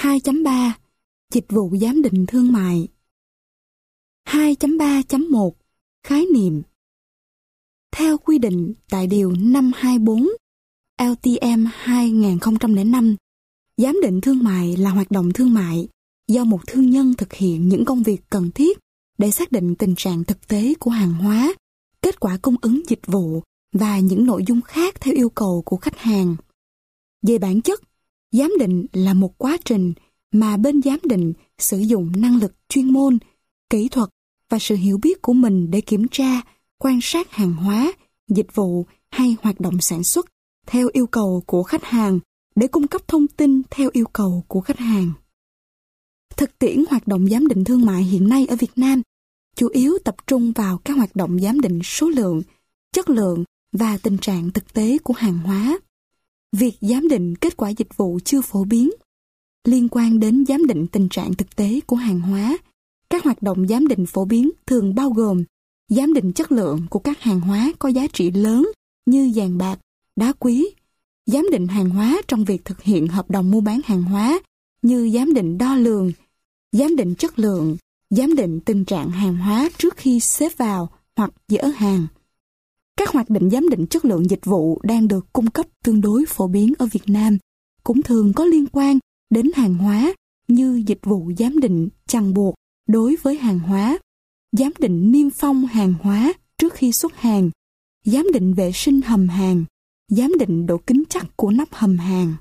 2.3 Dịch vụ giám định thương mại. 2.3.1 Khái niệm. Theo quy định tại Điều 524 LTM 2005, giám định thương mại là hoạt động thương mại do một thương nhân thực hiện những công việc cần thiết để xác định tình trạng thực tế của hàng hóa, kết quả cung ứng dịch vụ và những nội dung khác theo yêu cầu của khách hàng. Về bản chất, giám định là một quá trình mà bên giám định sử dụng năng lực chuyên môn, kỹ thuật và sự hiểu biết của mình để kiểm tra, quan sát hàng hóa, dịch vụ hay hoạt động sản xuất theo yêu cầu của khách hàng để cung cấp thông tin theo yêu cầu của khách hàng. Thực tiễn hoạt động giám định thương mại hiện nay ở Việt Nam chủ yếu tập trung vào các hoạt động giám định số lượng, chất lượng và tình trạng thực tế của hàng hóa. Việc giám định kết quả dịch vụ chưa phổ biến. Liên quan đến giám định tình trạng thực tế của hàng hóa, các hoạt động giám định phổ biến thường bao gồm giám định chất lượng của các hàng hóa có giá trị lớn như vàng bạc, đá quý, giám định hàng hóa trong việc thực hiện hợp đồng mua bán hàng hóa như giám định đo lường, giám định chất lượng, giám định tình trạng hàng hóa trước khi xếp vào hoặc dỡ hàng. Các hoạt động giám định chất lượng dịch vụ đang được cung cấp tương đối phổ biến ở Việt Nam, cũng thường có liên quan đến hàng hóa như dịch vụ giám định chằng buộc đối với hàng hóa, giám định niêm phong hàng hóa trước khi xuất hàng, giám định vệ sinh hầm hàng, giám định độ kín chắc của nắp hầm hàng.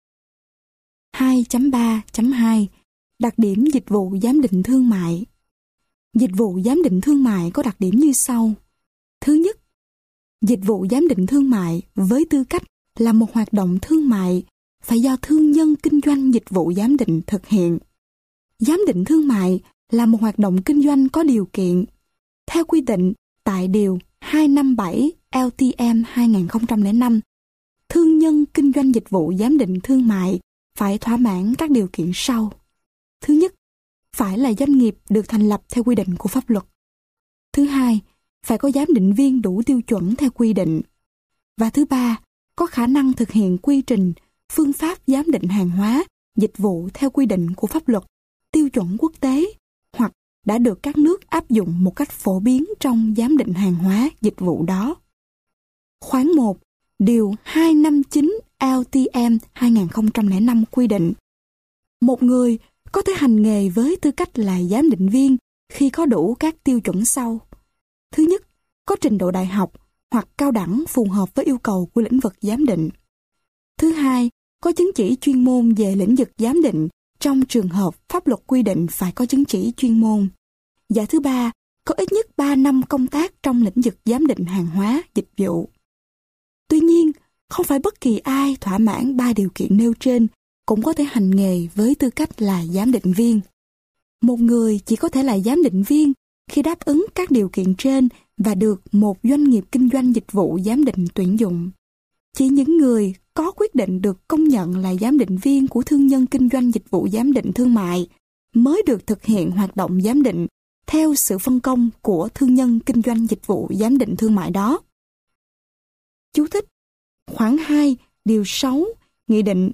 2.3.2 Đặc điểm dịch vụ giám định thương mại. Dịch vụ giám định thương mại có đặc điểm như sau. Thứ nhất, dịch vụ giám định thương mại với tư cách là một hoạt động thương mại phải do thương nhân kinh doanh dịch vụ giám định thực hiện. Giám định thương mại là một hoạt động kinh doanh có điều kiện. Theo quy định tại Điều 257 LTM 2005, thương nhân kinh doanh dịch vụ giám định thương mại phải thỏa mãn các điều kiện sau. Thứ nhất, phải là doanh nghiệp được thành lập theo quy định của pháp luật. Thứ hai, phải có giám định viên đủ tiêu chuẩn theo quy định. Và thứ ba, có khả năng thực hiện quy trình, phương pháp giám định hàng hóa, dịch vụ theo quy định của pháp luật, tiêu chuẩn quốc tế, hoặc đã được các nước áp dụng một cách phổ biến trong giám định hàng hóa, dịch vụ đó. Khoản 1, Điều 259 LTM 2005 quy định, một người có thể hành nghề với tư cách là giám định viên khi có đủ các tiêu chuẩn sau. Thứ nhất, có trình độ đại học hoặc cao đẳng phù hợp với yêu cầu của lĩnh vực giám định. Thứ hai, có chứng chỉ chuyên môn về lĩnh vực giám định trong trường hợp pháp luật quy định phải có chứng chỉ chuyên môn. Và thứ ba, có ít nhất 3 năm công tác trong lĩnh vực giám định hàng hóa, dịch vụ. Tuy nhiên, không phải bất kỳ ai thỏa mãn 3 điều kiện nêu trên cũng có thể hành nghề với tư cách là giám định viên. Một người chỉ có thể là giám định viên khi đáp ứng các điều kiện trên và được một doanh nghiệp kinh doanh dịch vụ giám định tuyển dụng. Chỉ những người có quyết định được công nhận là giám định viên của thương nhân kinh doanh dịch vụ giám định thương mại mới được thực hiện hoạt động giám định theo sự phân công của thương nhân kinh doanh dịch vụ giám định thương mại đó. Chú thích: Khoản 2, Điều 6, Nghị định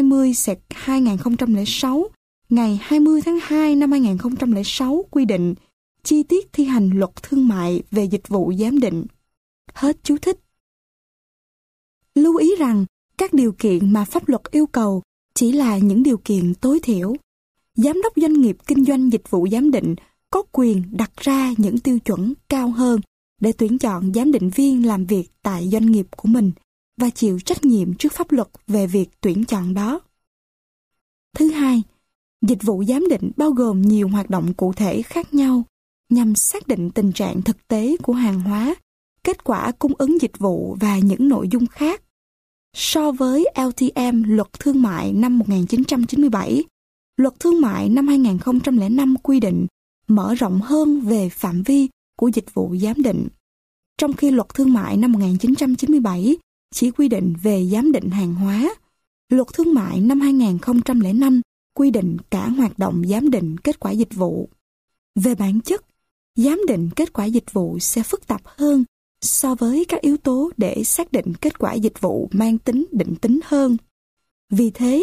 20/2006 ngày 20 tháng 2 năm 2006 quy định chi tiết thi hành luật thương mại về dịch vụ giám định. Hết chú thích. Lưu ý rằng các điều kiện mà pháp luật yêu cầu chỉ là những điều kiện tối thiểu. Giám đốc doanh nghiệp kinh doanh dịch vụ giám định có quyền đặt ra những tiêu chuẩn cao hơn để tuyển chọn giám định viên làm việc tại doanh nghiệp của mình và chịu trách nhiệm trước pháp luật về việc tuyển chọn đó. Thứ hai, dịch vụ giám định bao gồm nhiều hoạt động cụ thể khác nhau nhằm xác định tình trạng thực tế của hàng hóa, kết quả cung ứng dịch vụ và những nội dung khác. So với LTM Luật Thương mại năm 1997, Luật Thương mại năm 2005 quy định mở rộng hơn về phạm vi của dịch vụ giám định, trong khi Luật Thương mại năm 1997 chỉ quy định về giám định hàng hóa. Luật Thương mại năm 2005 quy định cả hoạt động giám định kết quả dịch vụ. Về bản chất, giám định kết quả dịch vụ sẽ phức tạp hơn so với các yếu tố để xác định kết quả dịch vụ mang tính định tính hơn. Vì thế,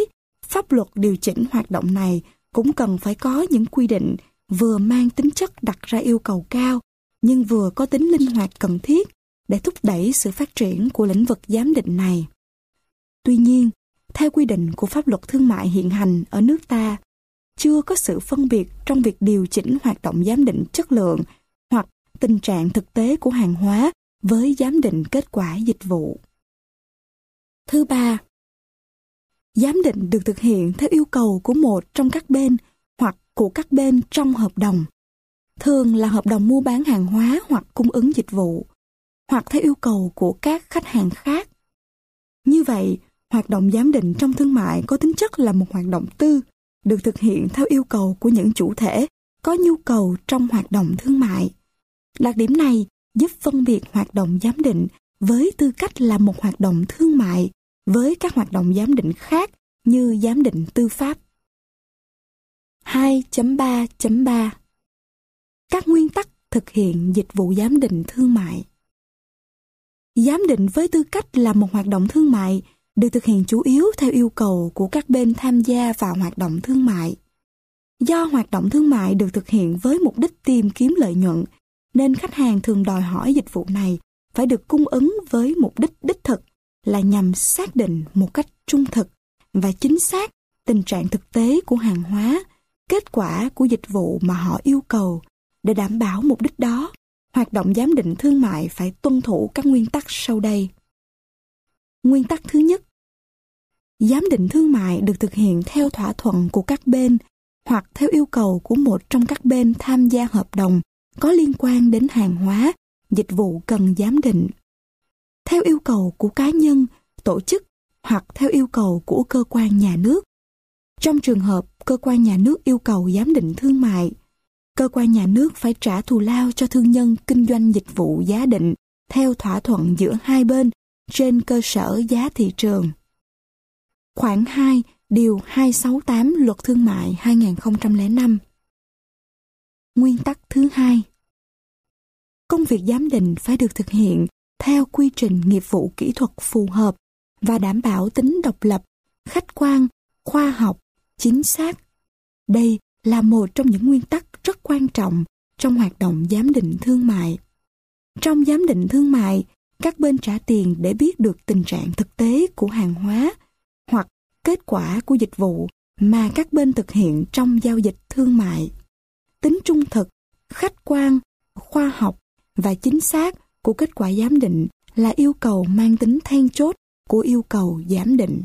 pháp luật điều chỉnh hoạt động này cũng cần phải có những quy định vừa mang tính chất đặt ra yêu cầu cao, nhưng vừa có tính linh hoạt cần thiết để thúc đẩy sự phát triển của lĩnh vực giám định này. Tuy nhiên, theo quy định của pháp luật thương mại hiện hành ở nước ta, chưa có sự phân biệt trong việc điều chỉnh hoạt động giám định chất lượng hoặc tình trạng thực tế của hàng hóa với giám định kết quả dịch vụ. Thứ ba, giám định được thực hiện theo yêu cầu của một trong các bên hoặc của các bên trong hợp đồng, thường là hợp đồng mua bán hàng hóa hoặc cung ứng dịch vụ, hoặc theo yêu cầu của các khách hàng khác. Như vậy, hoạt động giám định trong thương mại có tính chất là một hoạt động tư, được thực hiện theo yêu cầu của những chủ thể có nhu cầu trong hoạt động thương mại. Đặc điểm này giúp phân biệt hoạt động giám định với tư cách là một hoạt động thương mại với các hoạt động giám định khác như giám định tư pháp. 2.3.3 Các nguyên tắc thực hiện dịch vụ giám định thương mại. Giám định với tư cách là một hoạt động thương mại được thực hiện chủ yếu theo yêu cầu của các bên tham gia vào hoạt động thương mại. Do hoạt động thương mại được thực hiện với mục đích tìm kiếm lợi nhuận, nên khách hàng thường đòi hỏi dịch vụ này phải được cung ứng với mục đích đích thực là nhằm xác định một cách trung thực và chính xác tình trạng thực tế của hàng hóa, kết quả của dịch vụ mà họ yêu cầu. Để đảm bảo mục đích đó, hoạt động giám định thương mại phải tuân thủ các nguyên tắc sau đây. Nguyên tắc thứ nhất, giám định thương mại được thực hiện theo thỏa thuận của các bên hoặc theo yêu cầu của một trong các bên tham gia hợp đồng có liên quan đến hàng hóa, dịch vụ cần giám định. Theo yêu cầu của cá nhân, tổ chức hoặc theo yêu cầu của cơ quan nhà nước. Trong trường hợp cơ quan nhà nước yêu cầu giám định thương mại, cơ quan nhà nước phải trả thù lao cho thương nhân kinh doanh dịch vụ giá định theo thỏa thuận giữa hai bên trên cơ sở giá thị trường. Khoản 2, điều 268 Luật Thương mại 2005. Nguyên tắc thứ hai, công việc giám định phải được thực hiện theo quy trình nghiệp vụ kỹ thuật phù hợp và đảm bảo tính độc lập, khách quan, khoa học, chính xác. Đây là một trong những nguyên tắc rất quan trọng trong hoạt động giám định thương mại. Trong giám định thương mại, các bên trả tiền để biết được tình trạng thực tế của hàng hóa hoặc kết quả của dịch vụ mà các bên thực hiện trong giao dịch thương mại. Tính trung thực, khách quan, khoa học và chính xác của kết quả giám định là yêu cầu mang tính then chốt của yêu cầu giám định.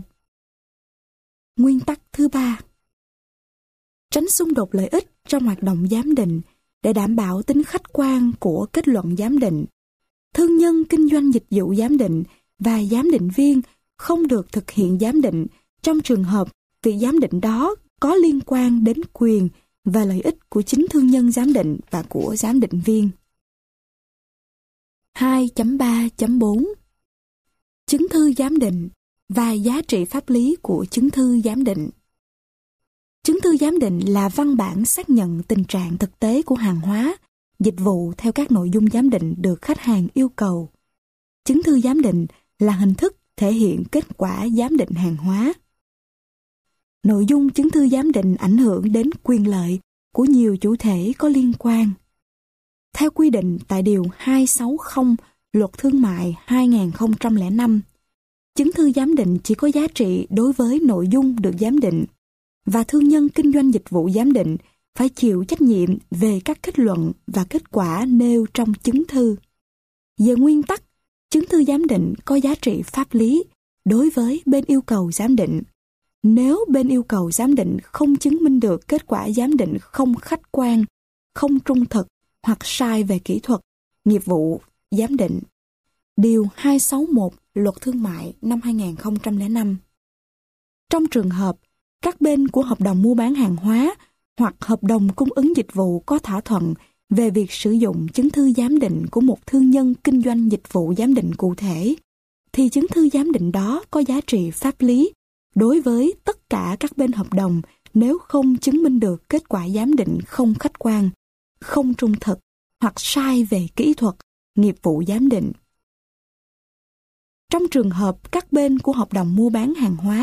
Nguyên tắc thứ ba, tránh xung đột lợi ích trong hoạt động giám định để đảm bảo tính khách quan của kết luận giám định. Thương nhân kinh doanh dịch vụ giám định và giám định viên không được thực hiện giám định trong trường hợp việc giám định đó có liên quan đến quyền và lợi ích của chính thương nhân giám định và của giám định viên. 2.3.4 Chứng thư giám định và giá trị pháp lý của chứng thư giám định. Chứng thư giám định là văn bản xác nhận tình trạng thực tế của hàng hóa, dịch vụ theo các nội dung giám định được khách hàng yêu cầu. Chứng thư giám định là hình thức thể hiện kết quả giám định hàng hóa. Nội dung chứng thư giám định ảnh hưởng đến quyền lợi của nhiều chủ thể có liên quan. Theo quy định tại Điều 260 Luật Thương mại 2005, chứng thư giám định chỉ có giá trị đối với nội dung được giám định, và thương nhân kinh doanh dịch vụ giám định phải chịu trách nhiệm về các kết luận và kết quả nêu trong chứng thư. Về nguyên tắc, chứng thư giám định có giá trị pháp lý đối với bên yêu cầu giám định. Nếu bên yêu cầu giám định không chứng minh được kết quả giám định không khách quan, không trung thực hoặc sai về kỹ thuật, nghiệp vụ giám định. Điều 261 Luật Thương mại năm 2005. Trong trường hợp, các bên của hợp đồng mua bán hàng hóa hoặc hợp đồng cung ứng dịch vụ có thỏa thuận về việc sử dụng chứng thư giám định của một thương nhân kinh doanh dịch vụ giám định cụ thể, thì chứng thư giám định đó có giá trị pháp lý đối với tất cả các bên hợp đồng nếu không chứng minh được kết quả giám định không khách quan, không trung thực hoặc sai về kỹ thuật, nghiệp vụ giám định. Trong trường hợp các bên của hợp đồng mua bán hàng hóa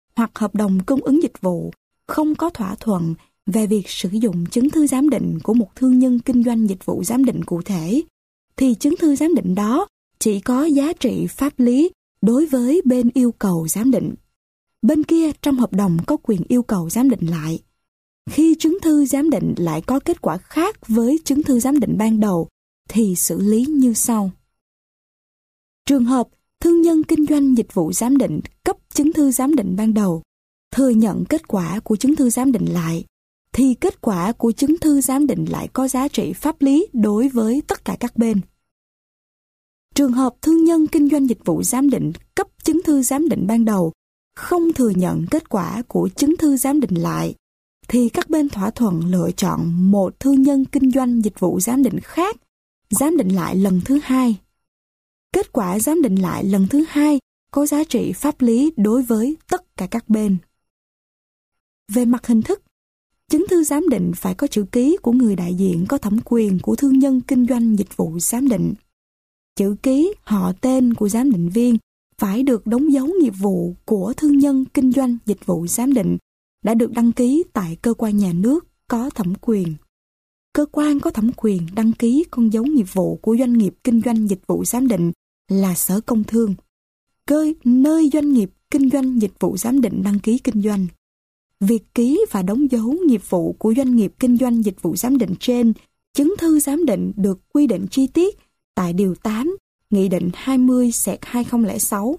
hoặc hợp đồng cung ứng dịch vụ không có thỏa thuận về việc sử dụng chứng thư giám định của một thương nhân kinh doanh dịch vụ giám định cụ thể, thì chứng thư giám định đó chỉ có giá trị pháp lý đối với bên yêu cầu giám định. Bên kia trong hợp đồng có quyền yêu cầu giám định lại. Khi chứng thư giám định lại có kết quả khác với chứng thư giám định ban đầu, thì xử lý như sau. Trường hợp thương nhân kinh doanh dịch vụ giám định cấp chứng thư giám định ban đầu, thừa nhận kết quả của chứng thư giám định lại, thì kết quả của chứng thư giám định lại có giá trị pháp lý đối với tất cả các bên. Trường hợp thương nhân kinh doanh dịch vụ giám định cấp chứng thư giám định ban đầu không thừa nhận kết quả của chứng thư giám định lại, thì các bên thỏa thuận lựa chọn một thương nhân kinh doanh dịch vụ giám định khác giám định lại lần thứ hai. Kết quả giám định lại lần thứ hai có giá trị pháp lý đối với tất cả các bên. Về mặt hình thức, chứng thư giám định phải có chữ ký của người đại diện có thẩm quyền của thương nhân kinh doanh dịch vụ giám định. Chữ ký, họ tên của giám định viên phải được đóng dấu nghiệp vụ của thương nhân kinh doanh dịch vụ giám định đã được đăng ký tại cơ quan nhà nước có thẩm quyền. Cơ quan có thẩm quyền đăng ký con dấu nghiệp vụ của doanh nghiệp kinh doanh dịch vụ giám định là Sở Công Thương, nơi doanh nghiệp kinh doanh dịch vụ giám định đăng ký kinh doanh. Việc ký và đóng dấu nghiệp vụ của doanh nghiệp kinh doanh dịch vụ giám định trên chứng thư giám định được quy định chi tiết tại Điều 8 Nghị định 20/2006.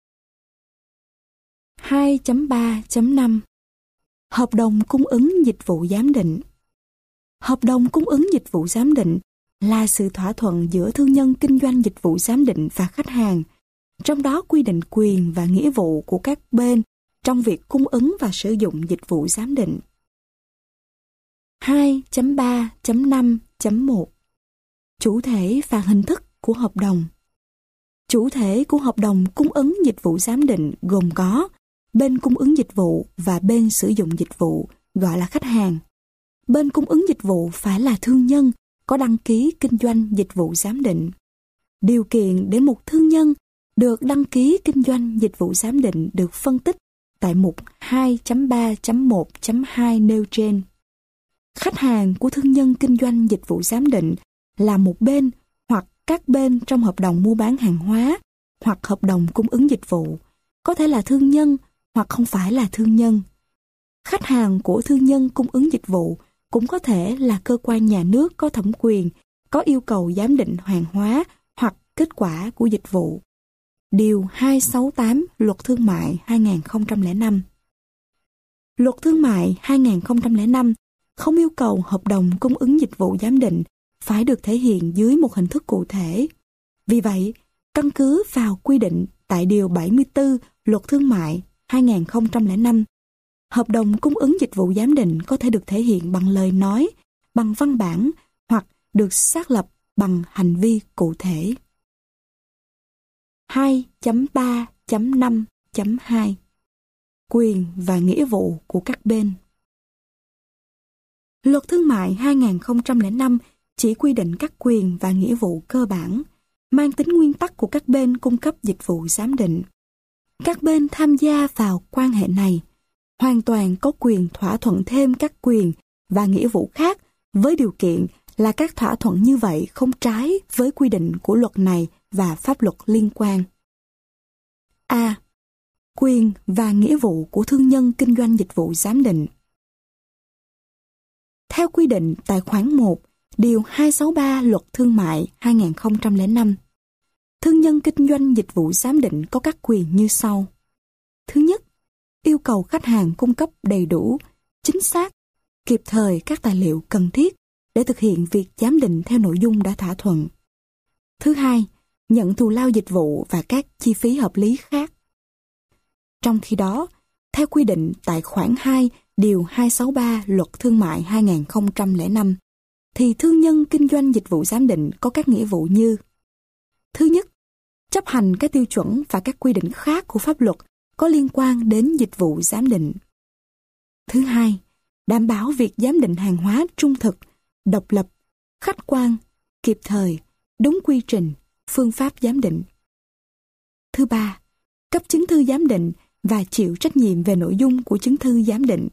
2.3.5 Hợp đồng cung ứng dịch vụ giám định. Hợp đồng cung ứng dịch vụ giám định là sự thỏa thuận giữa thương nhân kinh doanh dịch vụ giám định và khách hàng, trong đó quy định quyền và nghĩa vụ của các bên trong việc cung ứng và sử dụng dịch vụ giám định. 2.3.5.1 Chủ thể và hình thức của hợp đồng. Chủ thể của hợp đồng cung ứng dịch vụ giám định gồm có bên cung ứng dịch vụ và bên sử dụng dịch vụ, gọi là khách hàng. Bên cung ứng dịch vụ phải là thương nhân có đăng ký kinh doanh dịch vụ giám định. Điều kiện để một thương nhân được đăng ký kinh doanh dịch vụ giám định được phân tích tại mục 2.3.1.2 nêu trên. Khách hàng của thương nhân kinh doanh dịch vụ giám định là một bên hoặc các bên trong hợp đồng mua bán hàng hóa hoặc hợp đồng cung ứng dịch vụ, có thể là thương nhân hoặc không phải là thương nhân. Khách hàng của thương nhân cung ứng dịch vụ cũng có thể là cơ quan nhà nước có thẩm quyền, có yêu cầu giám định hàng hóa hoặc kết quả của dịch vụ. Điều 268 Luật Thương mại 2005. Luật Thương mại 2005 không yêu cầu hợp đồng cung ứng dịch vụ giám định phải được thể hiện dưới một hình thức cụ thể. Vì vậy, căn cứ vào quy định tại Điều 74 Luật Thương mại 2005, hợp đồng cung ứng dịch vụ giám định có thể được thể hiện bằng lời nói, bằng văn bản hoặc được xác lập bằng hành vi cụ thể. 2.3.5.2 Quyền và nghĩa vụ của các bên. Luật Thương mại 2005 chỉ quy định các quyền và nghĩa vụ cơ bản, mang tính nguyên tắc của các bên cung cấp dịch vụ giám định. Các bên tham gia vào quan hệ này hoàn toàn có quyền thỏa thuận thêm các quyền và nghĩa vụ khác với điều kiện là các thỏa thuận như vậy không trái với quy định của luật này và pháp luật liên quan. A. Quyền và nghĩa vụ của thương nhân kinh doanh dịch vụ giám định. Theo quy định tại khoản 1, Điều 263 Luật Thương mại 2005, thương nhân kinh doanh dịch vụ giám định có các quyền như sau. Thứ nhất, yêu cầu khách hàng cung cấp đầy đủ, chính xác, kịp thời các tài liệu cần thiết để thực hiện việc giám định theo nội dung đã thỏa thuận. Thứ hai, nhận thù lao dịch vụ và các chi phí hợp lý khác. Trong khi đó, theo quy định tại khoản 2, Điều 263 Luật Thương mại 2005, thì thương nhân kinh doanh dịch vụ giám định có các nghĩa vụ như: thứ nhất, chấp hành các tiêu chuẩn và các quy định khác của pháp luật có liên quan đến dịch vụ giám định. Thứ hai, đảm bảo việc giám định hàng hóa trung thực, độc lập, khách quan, kịp thời, đúng quy trình, phương pháp giám định. Thứ ba, cấp chứng thư giám định và chịu trách nhiệm về nội dung của chứng thư giám định.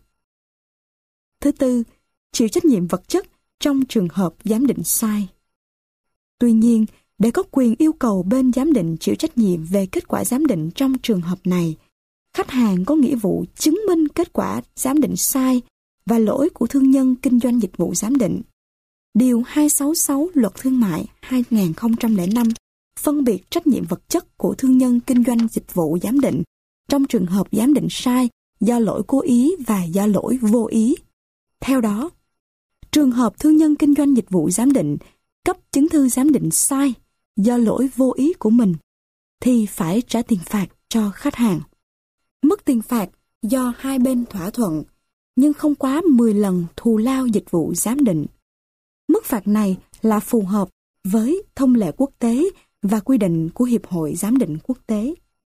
Thứ tư, chịu trách nhiệm vật chất trong trường hợp giám định sai. Tuy nhiên, để có quyền yêu cầu bên giám định chịu trách nhiệm về kết quả giám định trong trường hợp này, khách hàng có nghĩa vụ chứng minh kết quả giám định sai và lỗi của thương nhân kinh doanh dịch vụ giám định. Điều 266 Luật Thương mại 2005 phân biệt trách nhiệm vật chất của thương nhân kinh doanh dịch vụ giám định trong trường hợp giám định sai do lỗi cố ý và do lỗi vô ý. Theo đó, trường hợp thương nhân kinh doanh dịch vụ giám định cấp chứng thư giám định sai do lỗi vô ý của mình thì phải trả tiền phạt cho khách hàng. Mức tiền phạt do hai bên thỏa thuận, nhưng không quá 10 lần thù lao dịch vụ giám định. Mức phạt này là phù hợp với thông lệ quốc tế và quy định của Hiệp hội Giám định Quốc tế.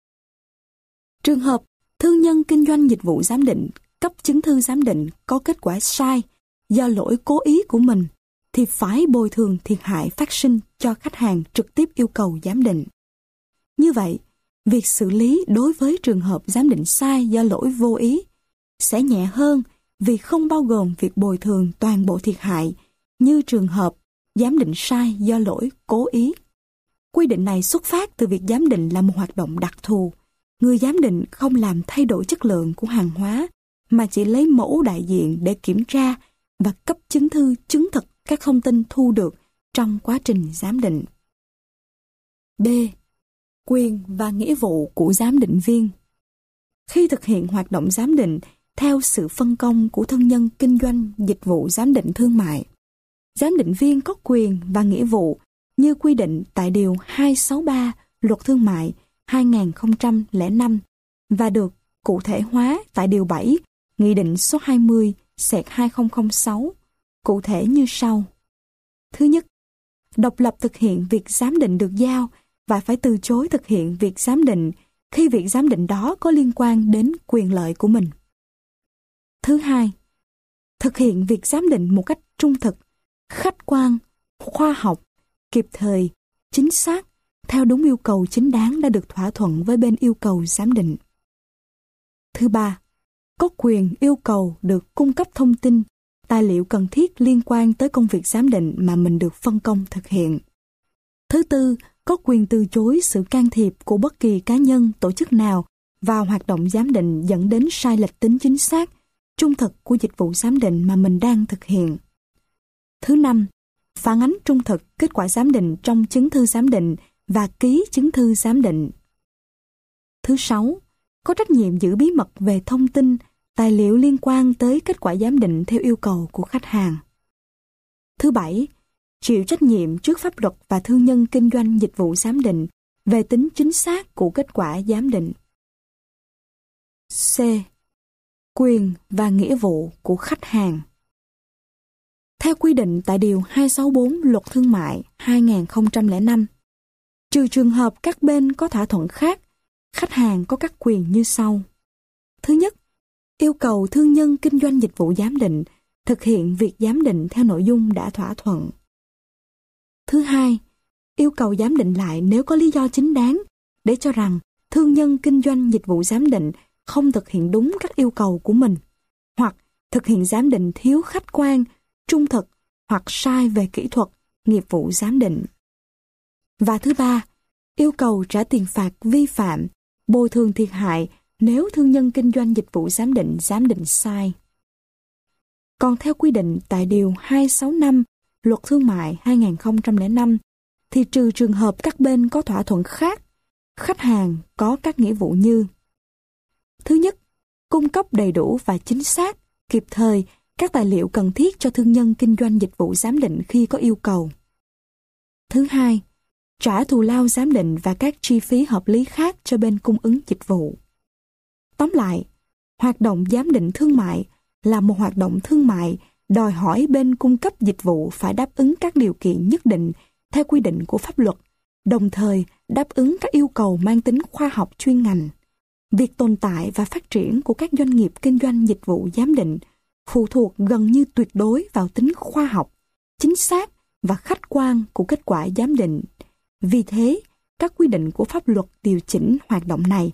Trường hợp thương nhân kinh doanh dịch vụ giám định cấp chứng thư giám định có kết quả sai do lỗi cố ý của mình thì phải bồi thường thiệt hại phát sinh cho khách hàng trực tiếp yêu cầu giám định. Như vậy, việc xử lý đối với trường hợp giám định sai do lỗi vô ý sẽ nhẹ hơn vì không bao gồm việc bồi thường toàn bộ thiệt hại như trường hợp giám định sai do lỗi cố ý. Quy định này xuất phát từ việc giám định là một hoạt động đặc thù. Người giám định không làm thay đổi chất lượng của hàng hóa mà chỉ lấy mẫu đại diện để kiểm tra và cấp chứng thư chứng thực các thông tin thu được trong quá trình giám định. B. Quyền và nghĩa vụ của giám định viên. Khi thực hiện hoạt động giám định theo sự phân công của thương nhân kinh doanh dịch vụ giám định thương mại, giám định viên có quyền và nghĩa vụ như quy định tại Điều 263 Luật Thương mại 2005 và được cụ thể hóa tại Điều 7 Nghị định số 20/2006, cụ thể như sau. Thứ nhất, độc lập thực hiện việc giám định được giao và phải từ chối thực hiện việc giám định khi việc giám định đó có liên quan đến quyền lợi của mình. Thứ hai, thực hiện việc giám định một cách trung thực, khách quan, khoa học, kịp thời, chính xác, theo đúng yêu cầu chính đáng đã được thỏa thuận với bên yêu cầu giám định. Thứ ba, có quyền yêu cầu được cung cấp thông tin, tài liệu cần thiết liên quan tới công việc giám định mà mình được phân công thực hiện. Thứ tư, có quyền từ chối sự can thiệp của bất kỳ cá nhân, tổ chức nào vào hoạt động giám định dẫn đến sai lệch tính chính xác, trung thực của dịch vụ giám định mà mình đang thực hiện. Thứ năm, phản ánh trung thực kết quả giám định trong chứng thư giám định và ký chứng thư giám định. Thứ sáu, có trách nhiệm giữ bí mật về thông tin, tài liệu liên quan tới kết quả giám định theo yêu cầu của khách hàng. Thứ bảy, chịu trách nhiệm trước pháp luật và thương nhân kinh doanh dịch vụ giám định về tính chính xác của kết quả giám định. C. Quyền và nghĩa vụ của khách hàng. Theo quy định tại Điều 264 Luật Thương mại 2005, trừ trường hợp các bên có thỏa thuận khác, khách hàng có các quyền như sau. Thứ nhất, yêu cầu thương nhân kinh doanh dịch vụ giám định thực hiện việc giám định theo nội dung đã thỏa thuận. Thứ hai, yêu cầu giám định lại nếu có lý do chính đáng để cho rằng thương nhân kinh doanh dịch vụ giám định không thực hiện đúng các yêu cầu của mình, hoặc thực hiện giám định thiếu khách quan, trung thực hoặc sai về kỹ thuật, nghiệp vụ giám định. Và thứ ba, yêu cầu trả tiền phạt vi phạm, bồi thường thiệt hại nếu thương nhân kinh doanh dịch vụ giám định sai. Còn theo quy định tại Điều 265 Luật Thương mại 2005 thì trừ trường hợp các bên có thỏa thuận khác, khách hàng có các nghĩa vụ như: thứ nhất, cung cấp đầy đủ và chính xác, kịp thời các tài liệu cần thiết cho thương nhân kinh doanh dịch vụ giám định khi có yêu cầu. Thứ hai, trả thù lao giám định và các chi phí hợp lý khác cho bên cung ứng dịch vụ. Tóm lại, hoạt động giám định thương mại là một hoạt động thương mại đòi hỏi bên cung cấp dịch vụ phải đáp ứng các điều kiện nhất định theo quy định của pháp luật, đồng thời đáp ứng các yêu cầu mang tính khoa học chuyên ngành. Việc tồn tại và phát triển của các doanh nghiệp kinh doanh dịch vụ giám định phụ thuộc gần như tuyệt đối vào tính khoa học, chính xác và khách quan của kết quả giám định. Vì thế, các quy định của pháp luật điều chỉnh hoạt động này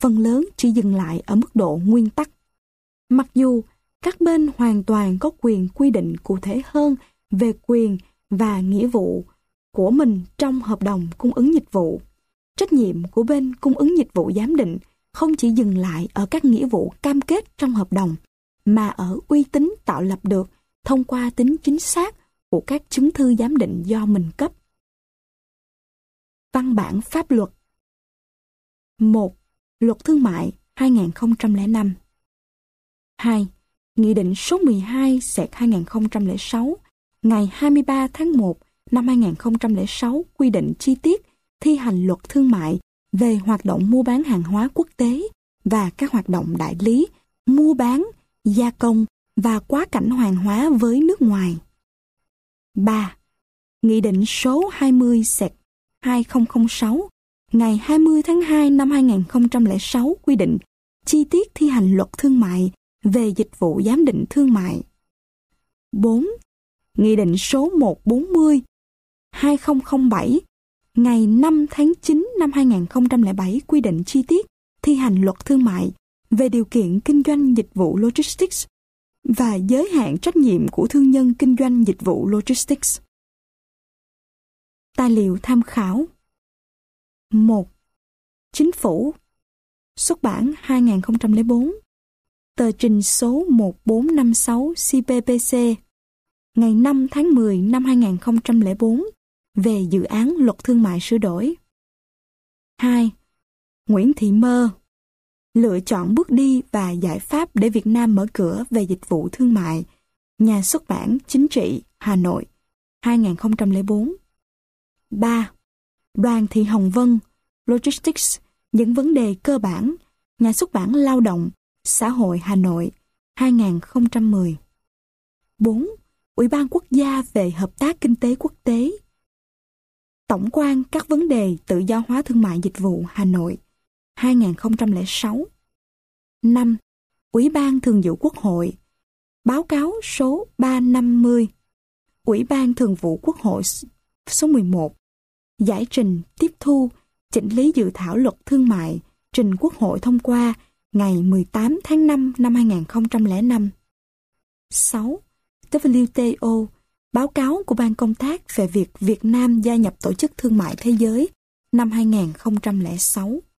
phần lớn chỉ dừng lại ở mức độ nguyên tắc. Mặc dù các bên hoàn toàn có quyền quy định cụ thể hơn về quyền và nghĩa vụ của mình trong hợp đồng cung ứng dịch vụ, trách nhiệm của bên cung ứng dịch vụ giám định không chỉ dừng lại ở các nghĩa vụ cam kết trong hợp đồng, mà ở uy tín tạo lập được thông qua tính chính xác của các chứng thư giám định do mình cấp. Văn bản pháp luật. 1. Luật Thương mại 2005. 2. Nghị định số 12/2006 ngày 23 tháng 1 năm 2006 quy định chi tiết thi hành luật thương mại về hoạt động mua bán hàng hóa quốc tế và các hoạt động đại lý, mua bán, gia công và quá cảnh hàng hóa với nước ngoài. 3. Nghị định số 20/2006 ngày 20 tháng 2 năm 2006 quy định chi tiết thi hành luật thương mại về dịch vụ giám định thương mại. 4. Nghị định số 140/2007 ngày 5 tháng 9 năm 2007 quy định chi tiết thi hành luật thương mại về điều kiện kinh doanh dịch vụ logistics và giới hạn trách nhiệm của thương nhân kinh doanh dịch vụ logistics. Tài liệu tham khảo. 1. Chính phủ. Xuất bản 2004. Tờ trình số 1456 CPPC ngày 5 tháng 10 năm 2004 về dự án luật thương mại sửa đổi. 2. Nguyễn Thị Mơ. Lựa chọn bước đi và giải pháp để Việt Nam mở cửa về dịch vụ thương mại. Nhà xuất bản Chính trị, Hà Nội, 2004. 3. Đoàn Thị Hồng Vân. Logistics, những vấn đề cơ bản. Nhà xuất bản Lao động, Xã hội, Hà Nội, 2010. 4. Ủy ban Quốc gia về Hợp tác Kinh tế Quốc tế. Tổng quan các vấn đề tự do hóa thương mại dịch vụ, Hà Nội, 2006. 5. Ủy ban Thường vụ Quốc hội. Báo cáo số 350. Ủy ban Thường vụ Quốc hội số 11. Giải trình, tiếp thu, chỉnh lý dự thảo luật thương mại, trình Quốc hội thông qua ngày 18 tháng 5 năm 2005. 6. WTO. Báo cáo của Ban Công tác về việc Việt Nam gia nhập Tổ chức Thương mại Thế giới năm 2006.